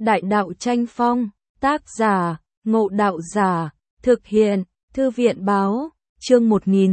Đại đạo tranh phong, tác giả, Ngộ Đạo Giả, thực hiện, Thư viện báo, chương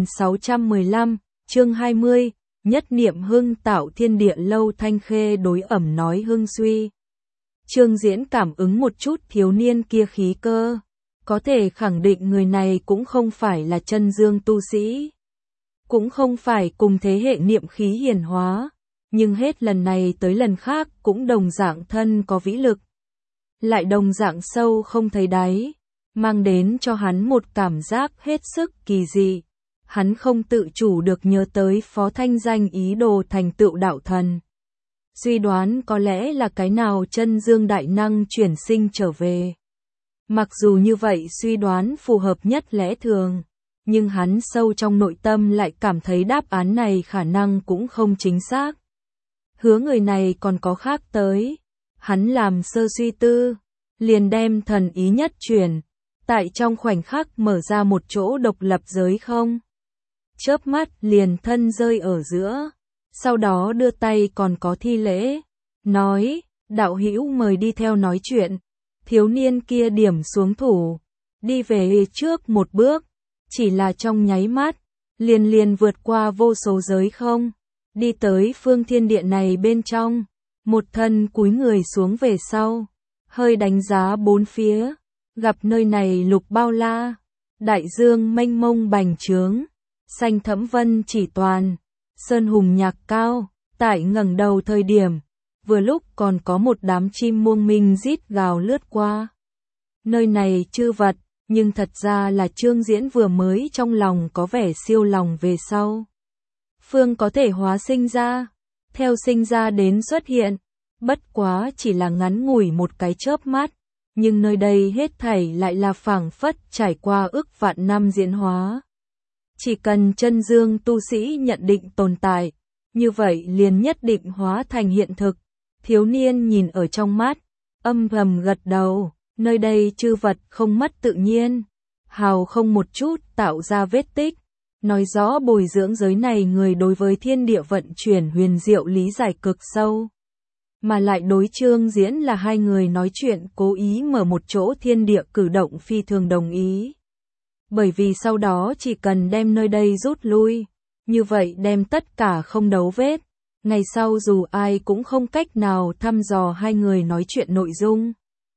1615, chương 20, nhất niệm hưng tạo thiên địa lâu Thanh Khê đối ẩm nói hưng suy. Trương Diễn cảm ứng một chút thiếu niên kia khí cơ, có thể khẳng định người này cũng không phải là chân dương tu sĩ, cũng không phải cùng thế hệ niệm khí hiển hóa, nhưng hết lần này tới lần khác cũng đồng dạng thân có vĩ lực, lại đồng dạng sâu không thấy đáy, mang đến cho hắn một cảm giác hết sức kỳ dị. Hắn không tự chủ được nhớ tới Phó Thanh Danh ý đồ thành tựu đạo thần. Suy đoán có lẽ là cái nào chân dương đại năng chuyển sinh trở về. Mặc dù như vậy suy đoán phù hợp nhất lẽ thường, nhưng hắn sâu trong nội tâm lại cảm thấy đáp án này khả năng cũng không chính xác. Hứa người này còn có khác tới. Hắn làm sơ suy tư, liền đem thần ý nhất chuyển, tại trong khoảnh khắc mở ra một chỗ độc lập giới không. Chớp mắt liền thân rơi ở giữa, sau đó đưa tay còn có thi lễ, nói, đạo hữu mời đi theo nói chuyện. Thiếu niên kia điểm xuống thủ, đi về trước một bước, chỉ là trong nháy mắt, liền vượt qua vô số giới không, đi tới phương thiên địa này bên trong, một thân cúi người xuống về sau, hơi đánh giá bốn phía, gặp nơi này lục bao la, đại dương mênh mông bành trướng, xanh thẫm vân chỉ toàn, sơn hùng nhạc cao, tại ngẩng đầu thời điểm, vừa lúc còn có một đám chim muông minh rít gào lướt qua. Nơi này chư vật, nhưng thật ra là Trương Diễn vừa mới trong lòng có vẻ siêu lòng về sau. Phương có thể hóa sinh ra, theo sinh ra đến xuất hiện, bất quá chỉ là ngắn ngủi một cái chớp mắt, nhưng nơi đây hết thảy lại là phảng phất trải qua ức vạn năm diễn hóa. Chỉ cần chân dương tu sĩ nhận định tồn tại, như vậy liền nhất định hóa thành hiện thực. Thiếu niên nhìn ở trong mắt, âm thầm gật đầu, nơi đây chư vật không mất tự nhiên, hào không một chút tạo ra vết tích, nói rõ bồi dưỡng giới này người đối với thiên địa vận chuyển huyền diệu lý giải cực sâu. Mà lại đối Trương Diễn là hai người nói chuyện cố ý mở một chỗ thiên địa cử động phi thường đồng ý. Bởi vì sau đó chỉ cần đem nơi đây rút lui, như vậy đem tất cả không đấu vết. Ngày sau dù ai cũng không cách nào thăm dò hai người nói chuyện nội dung.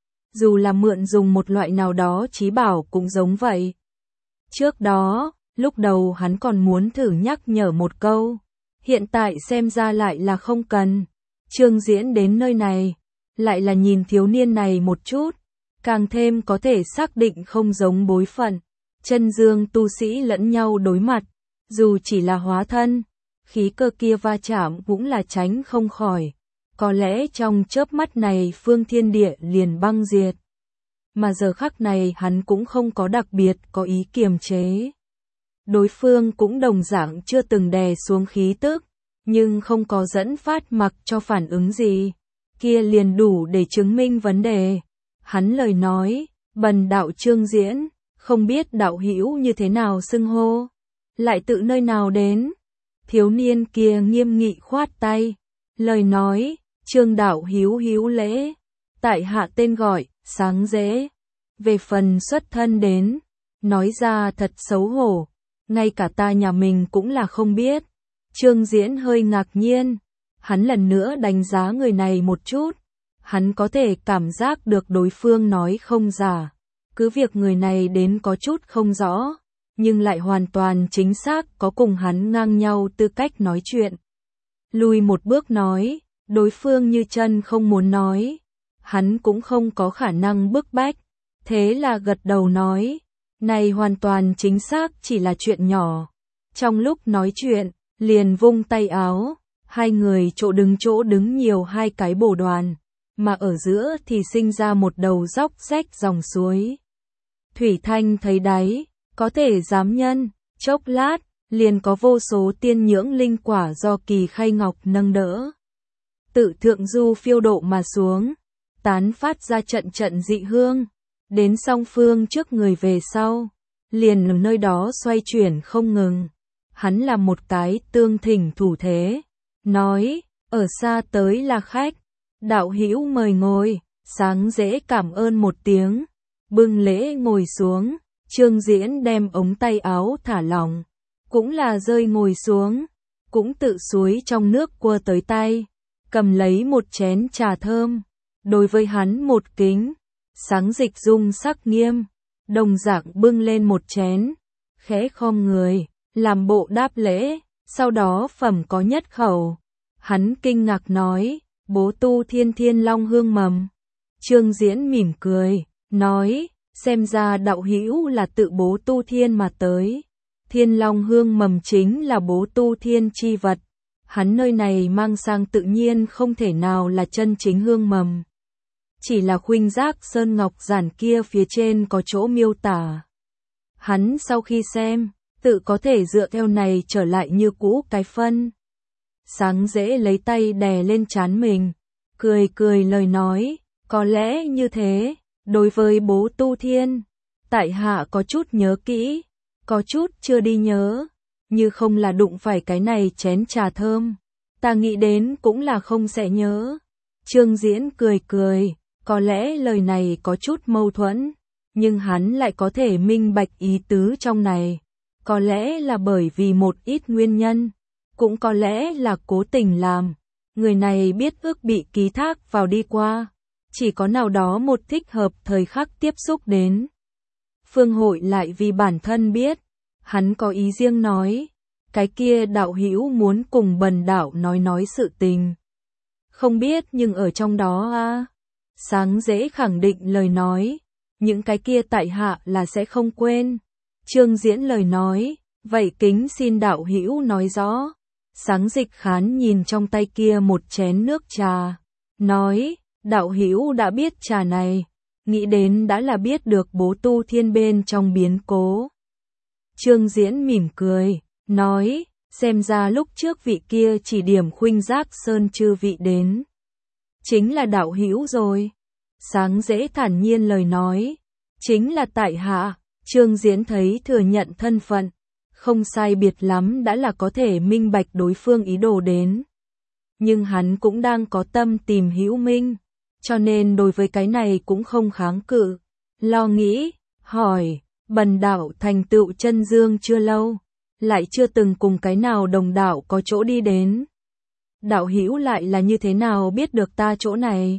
Dù là mượn dùng một loại nào đó trí bảo cũng giống vậy. Trước đó, lúc đầu hắn còn muốn thử nhắc nhở một câu. Hiện tại xem ra lại là không cần. Trương Diễn đến nơi này, lại là nhìn thiếu niên này một chút. Càng thêm có thể xác định không giống bối phận. Chân dương tu sĩ lẫn nhau đối mặt. Dù chỉ là hóa thân, khí cơ kia va chạm cũng là tránh không khỏi. Có lẽ trong chớp mắt này phương thiên địa liền băng diệt. Mà giờ khắc này hắn cũng không có đặc biệt có ý kiềm chế. Đối phương cũng đồng dạng chưa từng đè xuống khí tức, nhưng không có dẫn phát mặc cho phản ứng gì. Kia liền đủ để chứng minh vấn đề. Hắn lời nói, bần đạo Trương Diễn, không biết đạo hữu như thế nào xưng hô, lại tự nơi nào đến. Thiếu niên kia nghiêm nghị khoát tay, lời nói, Trương đạo hữu lễ, tại hạ tên gọi, Sáng Dễ. Về phần xuất thân đến, nói ra thật xấu hổ, ngay cả ta nhà mình cũng là không biết. Trương Diễn hơi ngạc nhiên, hắn lần nữa đánh giá người này một chút, hắn có thể cảm giác được đối phương nói không giả, cứ việc người này đến có chút không rõ, nhưng lại hoàn toàn chính xác có cùng hắn ngang nhau tư cách nói chuyện. Lùi một bước nói, đối phương như chân không muốn nói, hắn cũng không có khả năng bức bách, thế là gật đầu nói, này hoàn toàn chính xác chỉ là chuyện nhỏ. Trong lúc nói chuyện, liền vung tay áo, hai người chỗ đứng nhiều hai cái bồ đoàn, mà ở giữa thì sinh ra một đầu dốc rách dòng suối. Thủy thanh thấy đáy, có thể dám nhân, chốc lát, liền có vô số tiên nhưỡng linh quả do kỳ khay ngọc nâng đỡ. Tự thượng du phiêu độ mà xuống, tán phát ra trận trận dị hương, đến song phương trước người về sau, liền ở nơi đó xoay chuyển không ngừng. Hắn làm một cái tương thỉnh thủ thế, nói, ở xa tới là khách, đạo hữu mời ngồi, Sáng dễ cảm ơn một tiếng, bưng lễ ngồi xuống, Trương Diễn đem ống tay áo thả lỏng, cũng là rơi ngồi xuống, cũng tự suối trong nước cua tới tay, cầm lấy một chén trà thơm, đối với hắn một kính. Sáng Dịch Dung sắc nghiêm, đồng dạng bưng lên một chén, khẽ khom người, làm bộ đáp lễ, sau đó phẩm có nhất khẩu. Hắn kinh ngạc nói, bố tu thiên thiên long hương mầm. Trương Diễn mỉm cười, nói, xem ra đạo hữu là tự bố tu thiên mà tới. Thiên long hương mầm chính là bố tu thiên chi vật. Hắn nơi này mang sang tự nhiên không thể nào là chân chính hương mầm. Chỉ là khuynh giác sơn ngọc giản kia phía trên có chỗ miêu tả. Hắn sau khi xem, tự có thể dựa theo này trở lại như cũ cái phân. Sáng dễ lấy tay đè lên trán mình, cười cười lời nói, có lẽ như thế, đối với bố tu thiên, tại hạ có chút nhớ kỹ, có chút chưa đi nhớ, như không là đụng phải cái này chén trà thơm, ta nghĩ đến cũng là không sẽ nhớ. Trương Diễn cười cười, có lẽ lời này có chút mâu thuẫn, nhưng hắn lại có thể minh bạch ý tứ trong này, có lẽ là bởi vì một ít nguyên nhân, cũng có lẽ là cố tình làm, người này biết ước bị ký thác vào đi qua, chỉ có nào đó một thích hợp thời khắc tiếp xúc đến. Phương Hội lại vì bản thân biết, hắn có ý riêng nói, cái kia đạo hữu muốn cùng Bần đạo nói sự tình. Không biết nhưng ở trong đó a. Sáng dễ khẳng định lời nói, những cái kia tại hạ là sẽ không quên. Trương Diễn lời nói, vậy kính xin đạo hữu nói rõ. Sáng Dịch Khán nhìn trong tay kia một chén nước trà, nói, đạo hữu đã biết trà này, nghĩ đến đã là biết được bố tu thiên bên trong biến cố. Trương Diễn mỉm cười, nói, xem ra lúc trước vị kia chỉ điểm khuynh giác sơn chư vị đến. Chính là đạo hữu rồi. Sáng dễ thản nhiên lời nói, chính là tại hạ. Trương Diễn thấy thừa nhận thân phận, không sai biệt lắm đã là có thể minh bạch đối phương ý đồ đến. Nhưng hắn cũng đang có tâm tìm hữu minh, cho nên đối với cái này cũng không kháng cự. Lo nghĩ, hỏi, Bần đạo thành tựu chân dương chưa lâu, lại chưa từng cùng cái nào đồng đạo có chỗ đi đến. Đạo hữu lại là như thế nào biết được ta chỗ này?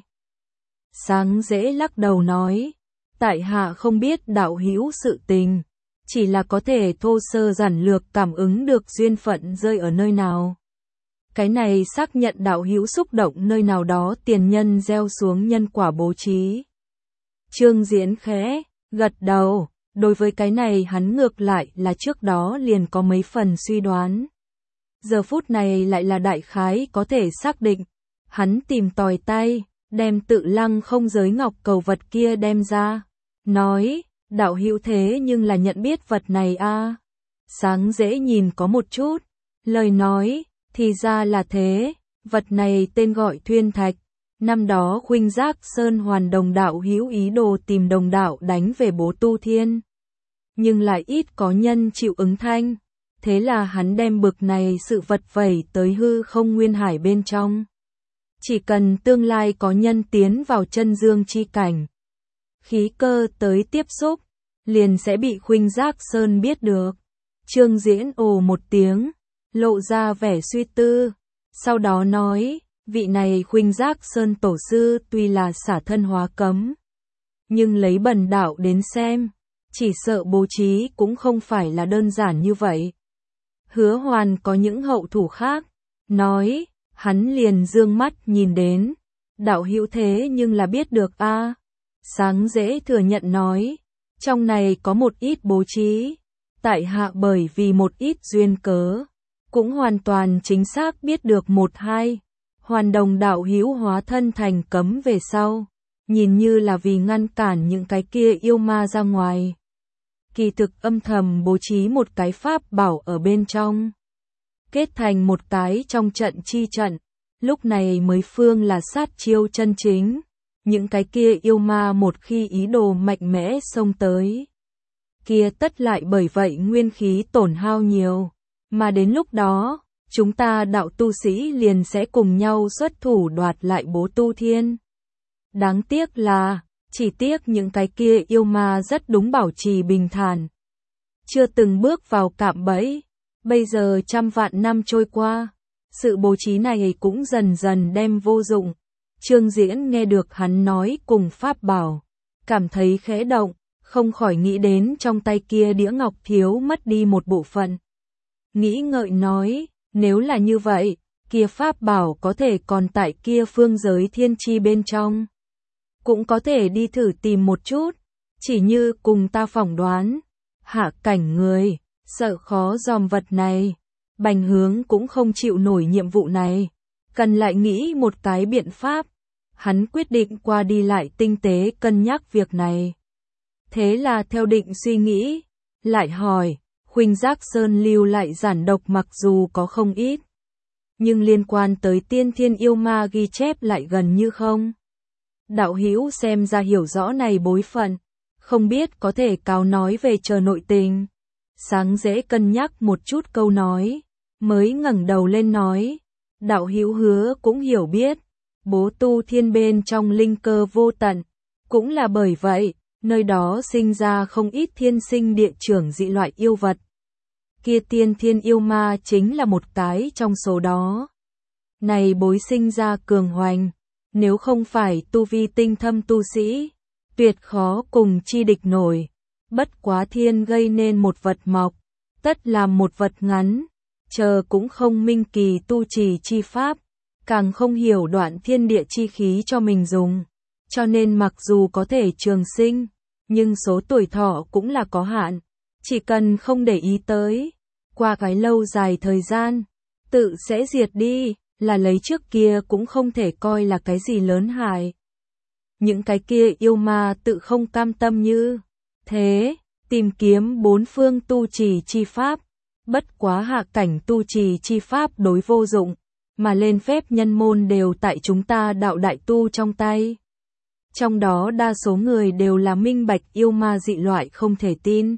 Sáng dễ lắc đầu nói, tại hạ không biết đạo hữu sự tình, chỉ là có thể thô sơ giản lược cảm ứng được duyên phận rơi ở nơi nào. Cái này xác nhận đạo hữu xúc động nơi nào đó tiền nhân gieo xuống nhân quả bố trí. Trương Diễn khẽ gật đầu, đối với cái này hắn ngược lại là trước đó liền có mấy phần suy đoán. Giờ phút này lại là đại khái có thể xác định, hắn tìm tòi tay, đem Tự Lăng không giới ngọc cầu vật kia đem ra, nói, đạo hữu thế nhưng là nhận biết vật này a. Sáng dễ nhìn có một chút, lời nói, thì ra là thế, vật này tên gọi Thuyên Thạch, năm đó khuynh giác sơn hoàn đồng đạo hữu ý đồ tìm đồng đạo đánh về bố tu thiên, nhưng lại ít có nhân chịu ứng thanh, thế là hắn đem bực này sự vật vẩy tới hư không nguyên hải bên trong. Chỉ cần tương lai có nhân tiến vào chân dương chi cảnh, khí cơ tới tiếp xúc, liền sẽ bị khuynh giác sơn biết được. Trương Diễn ồ một tiếng, lộ ra vẻ suy tư, sau đó nói, vị này khuynh giác sơn tổ sư tuy là xả thân hóa cấm, nhưng lấy Bần đạo đến xem, chỉ sợ bố trí cũng không phải là đơn giản như vậy. Hứa Hoàn có những hậu thủ khác, nói, hắn liền dương mắt nhìn đến, đạo hữu thế nhưng là biết được a. Sáng dễ thừa nhận nói, trong này có một ít bố trí, tại hạ bởi vì một ít duyên cớ, cũng hoàn toàn chính xác biết được một hai. Hoàn đồng đạo hữu hóa thân thành cấm về sau, nhìn như là vì ngăn cản những cái kia yêu ma ra ngoài. Kỳ thực âm thầm bố trí một cái pháp bảo ở bên trong, kết thành một cái trong trận chi trận, lúc này mới phương là sát chiêu chân chính. Những cái kia yêu ma một khi ý đồ mạnh mẽ xông tới, kia tất lại bởi vậy nguyên khí tổn hao nhiều, mà đến lúc đó, chúng ta đạo tu sĩ liền sẽ cùng nhau xuất thủ đoạt lại bố tu thiên. Đáng tiếc là, chỉ tiếc những cái kia yêu ma rất đúng bảo trì bình thản. Chưa từng bước vào cạm bẫy. Bây giờ trăm vạn năm trôi qua, sự bố trí này cũng dần dần đem vô dụng. Trương Diễn nghe được hắn nói cùng pháp bảo, cảm thấy khẽ động, không khỏi nghĩ đến trong tay kia đĩa ngọc thiếu mất đi một bộ phận. Nghĩ ngợi nói, nếu là như vậy, kia pháp bảo có thể còn tại kia phương giới thiên chi bên trong. Cũng có thể đi thử tìm một chút, chỉ như cùng ta phỏng đoán. Hạ cảnh người, sợ khó dòm vật này. Bành Hướng cũng không chịu nổi nhiệm vụ này, cần lại nghĩ một cái biện pháp. Hắn quyết định qua đi lại tinh tế cân nhắc việc này. Thế là theo định suy nghĩ, lại hỏi, Khuynh Giác Sơn lưu lại giản độc mặc dù có không ít, nhưng liên quan tới tiên thiên yêu ma ghi chép lại gần như không. Đạo hữu xem ra hiểu rõ này bối phận, không biết có thể cáo nói về chờ nội tình. Sáng dễ cân nhắc một chút câu nói, mới ngẩng đầu lên nói, đạo hữu hứa cũng hiểu biết, bố tu thiên bên trong linh cơ vô tận, cũng là bởi vậy, nơi đó sinh ra không ít thiên sinh địa trưởng dị loại yêu vật. Kia tiên thiên yêu ma chính là một cái trong số đó. Này bối sinh ra cường hoành, nếu không phải tu vi tinh thâm tu sĩ, tuyệt khó cùng chi địch nổi. Bất quá thiên gây nên một vật mọc, tất làm một vật ngắn, chờ cũng không minh kỳ tu trì chi pháp, càng không hiểu đoạn thiên địa chi khí cho mình dùng. Cho nên mặc dù có thể trường sinh, nhưng số tuổi thọ cũng là có hạn, chỉ cần không để ý tới, qua cái lâu dài thời gian, tự sẽ diệt đi, là lấy trước kia cũng không thể coi là cái gì lớn hại. Những cái kia yêu ma tự không cam tâm như thế, tìm kiếm bốn phương tu trì chi pháp, bất quá hạ cảnh tu trì chi pháp đối vô dụng, mà lên phép nhân môn đều tại chúng ta đạo đại tu trong tay. Trong đó đa số người đều là minh bạch yêu ma dị loại không thể tin.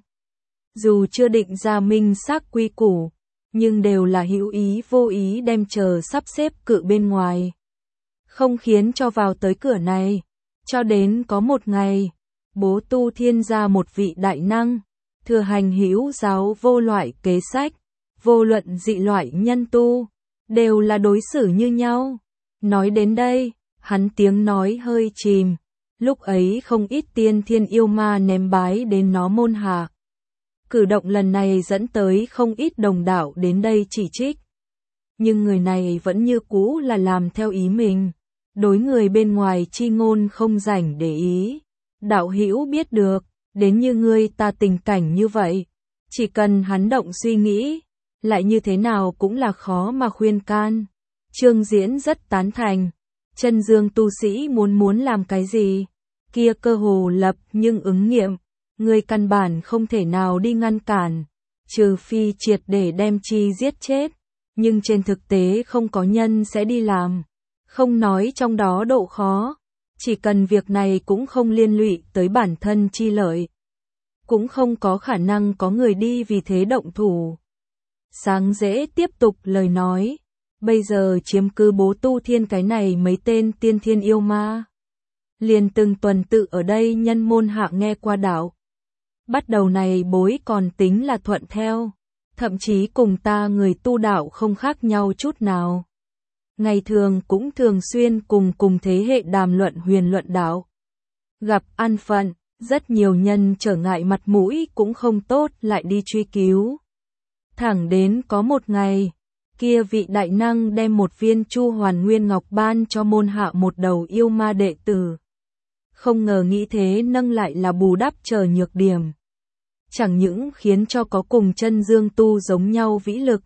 Dù chưa định ra minh xác quy củ, nhưng đều là hữu ý vô ý đem chờ sắp xếp cự bên ngoài. Không khiến cho vào tới cửa này, cho đến có một ngày, bố tu thiên ra một vị đại năng, thừa hành hữu giáo vô loại kế sách, vô luận dị loại nhân tu, đều là đối xử như nhau. Nói đến đây, hắn tiếng nói hơi chìm, lúc ấy không ít tiên thiên yêu ma ném bái đến nó môn hạ. Cử động lần này dẫn tới không ít đồng đạo đến đây chỉ trích. Nhưng người này vẫn như cũ là làm theo ý mình, đối người bên ngoài chi ngôn không rảnh để ý. Đạo hữu biết được, đến như ngươi ta tình cảnh như vậy, chỉ cần hắn động suy nghĩ, lại như thế nào cũng là khó mà khuyên can. Trương Diễn rất tán thành, chân dương tu sĩ muốn làm cái gì, kia cơ hồ lập nhưng ứng nghiệm, người căn bản không thể nào đi ngăn cản, trừ phi triệt để đem chi giết chết, nhưng trên thực tế không có nhân sẽ đi làm, không nói trong đó độ khó, chỉ cần việc này cũng không liên lụy tới bản thân chi lợi, cũng không có khả năng có người đi vì thế động thủ. Sáng dễ tiếp tục lời nói, bây giờ chiếm cứ bố tu thiên cái này mấy tên tiên thiên yêu ma. Liền từng tuần tự ở đây nhân môn hạ nghe qua đạo. Bắt đầu này bối còn tính là thuận theo, thậm chí cùng ta người tu đạo không khác nhau chút nào. Ngày thường cũng thường xuyên cùng thế hệ đàm luận huyền luận đạo. Gặp an phận, rất nhiều nhân trở ngại mặt mũi cũng không tốt lại đi truy cứu. Thẳng đến có một ngày, kia vị đại năng đem một viên Chu Hoàn Nguyên Ngọc ban cho môn hạ một đầu yêu ma đệ tử. Không ngờ nghĩ thế nâng lại là bù đắp chờ nhược điểm. Chẳng những khiến cho có cùng chân dương tu giống nhau vĩ lực.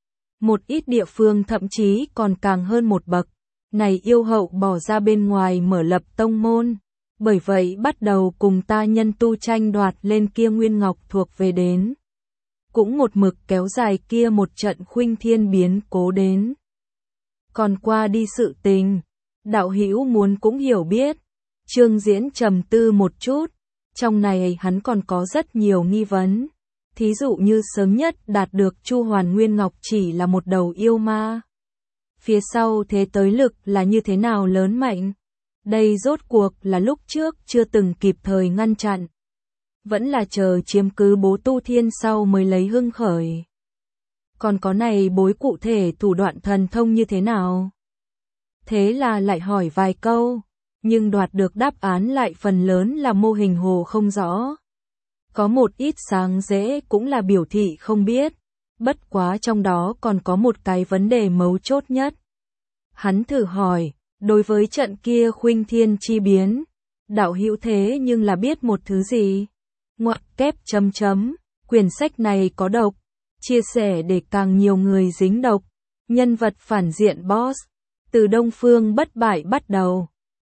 Một ít địa phương thậm chí còn càng hơn một bậc. Này yêu hậu bỏ ra bên ngoài mở lập tông môn. Bởi vậy bắt đầu cùng ta nhân tu tranh đoạt lên kia Nguyên Ngọc thuộc về đến. Cũng một mực kéo dài kia một trận khuynh thiên biến cố đến. Còn qua đi sự tình, đạo hữu muốn cũng hiểu biết. Trương Diễn trầm tư một chút, trong này hắn còn có rất nhiều nghi vấn. Thí dụ như sớm nhất đạt được Chu Hoàn Nguyên Ngọc chỉ là một đầu yêu ma. Phía sau thế tới lực là như thế nào lớn mạnh? Đây rốt cuộc là lúc trước chưa từng kịp thời ngăn chặn. Vẫn là chờ chiếm cứ Bố Tu Thiên sau mới lấy hưng khởi. Còn có này bối cụ thể thủ đoạn thần thông như thế nào? Thế là lại hỏi vài câu, nhưng đoạt được đáp án lại phần lớn là mô hình hồ không rõ. Có một ít sáng dễ cũng là biểu thị không biết, bất quá trong đó còn có một cái vấn đề mấu chốt nhất. Hắn thử hỏi, đối với trận kia khuynh thiên chi biến, đạo hữu thế nhưng là biết một thứ gì? Ngoặc kép chấm chấm, quyển sách này có độc, chia sẻ để càng nhiều người dính độc. Nhân vật phản diện boss, từ Đông Phương bất bại bắt đầu.